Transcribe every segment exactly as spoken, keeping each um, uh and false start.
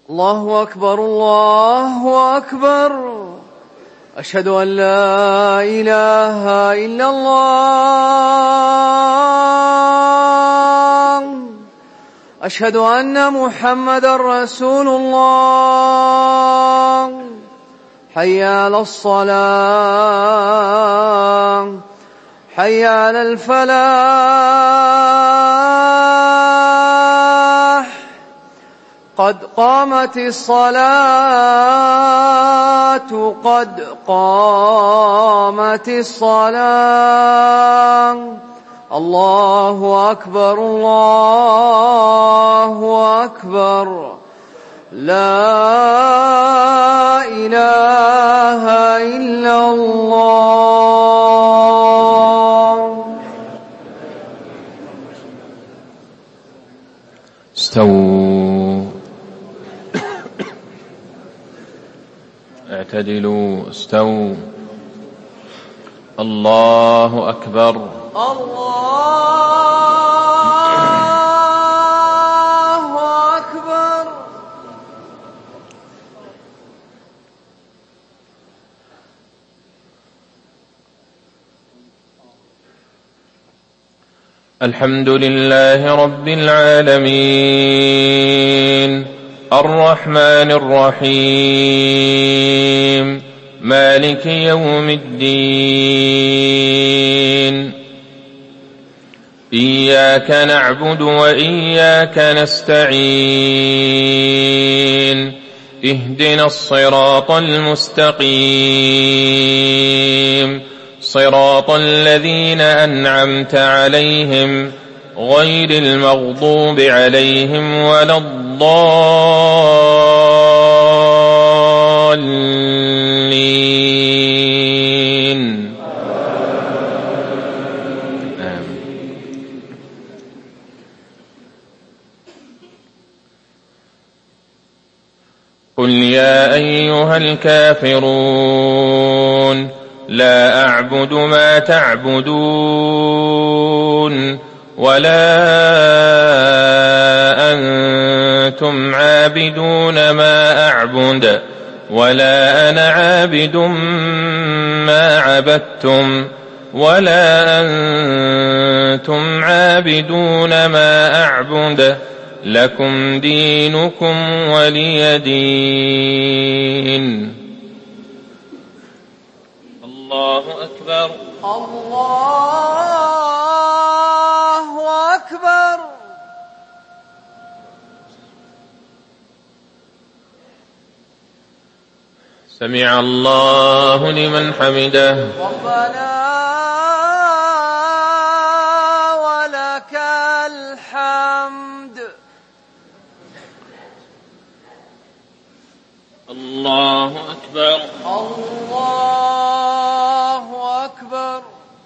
الله أكبر الله أكبر. أشهد أن لا إله إلا الله. أشهد أن محمدًا رسول الله. حي على الصلاة حي على الفلاح. قد قامت الصلاة قد قامت الصلاة. الله أكبر الله أكبر. لا إله إلا الله. استووا اعتدلوا استووا. الله أكبر الله أكبر. الحمد لله رب العالمين الرحمن الرحيم مالك يوم الدين. إياك نعبد وإياك نستعين. اهدنا الصراط المستقيم صراط الذين أنعمت عليهم غير المغضوب عليهم ولا الضالين. آمين. قل يا أيها الكافرون لا أعبد ما تعبدون ولا أنتم عابدون ما أعبد ولا أنا عابد ما عبدتم ولا أنتم عابدون ما أعبد لكم دينكم ولي دين. الله أكبر الله أكبر. سمع الله لمن حمده. ربنا ولك الحمد. الله أكبر الله أكبر.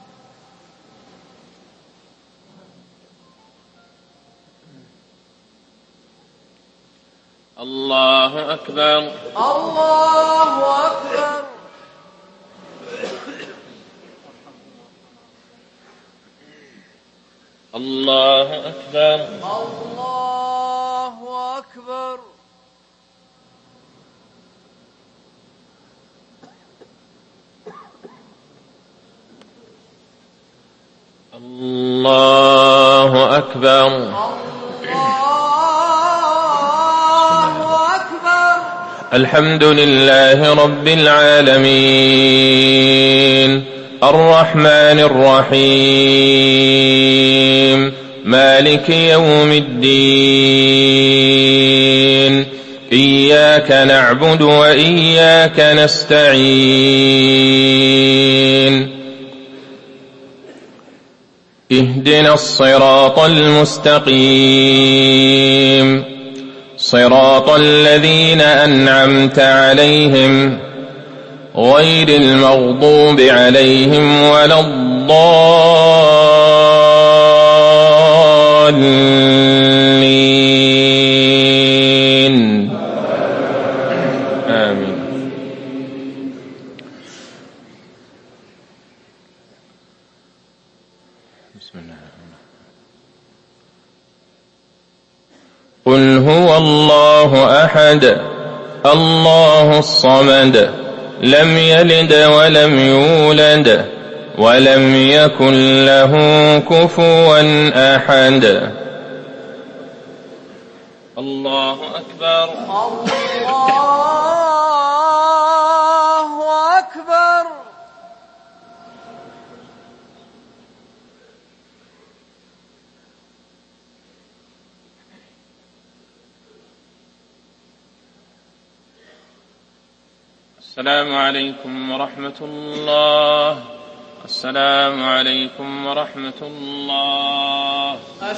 الله أكبر الله أكبر. الله أكبر الله أكبر. الله أكبر. الله أكبر. الحمد لله رب العالمين الرحمن الرحيم مالك يوم الدين. إياك نعبد وإياك نستعين. اهدنا الصراط المستقيم صراط الذين أنعمت عليهم غير المغضوب عليهم ولا الضالين. آمين. بسم الله. قل هو الله أحد الله الصمد لم يلد ولم يولد ولم يكن له كفوا أحد. الله أكبر. الله أكبر. السلام عليكم ورحمة الله. السلام عليكم ورحمة الله.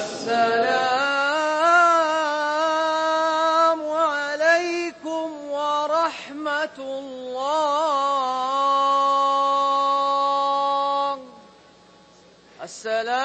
السلام عليكم ورحمة الله. السلام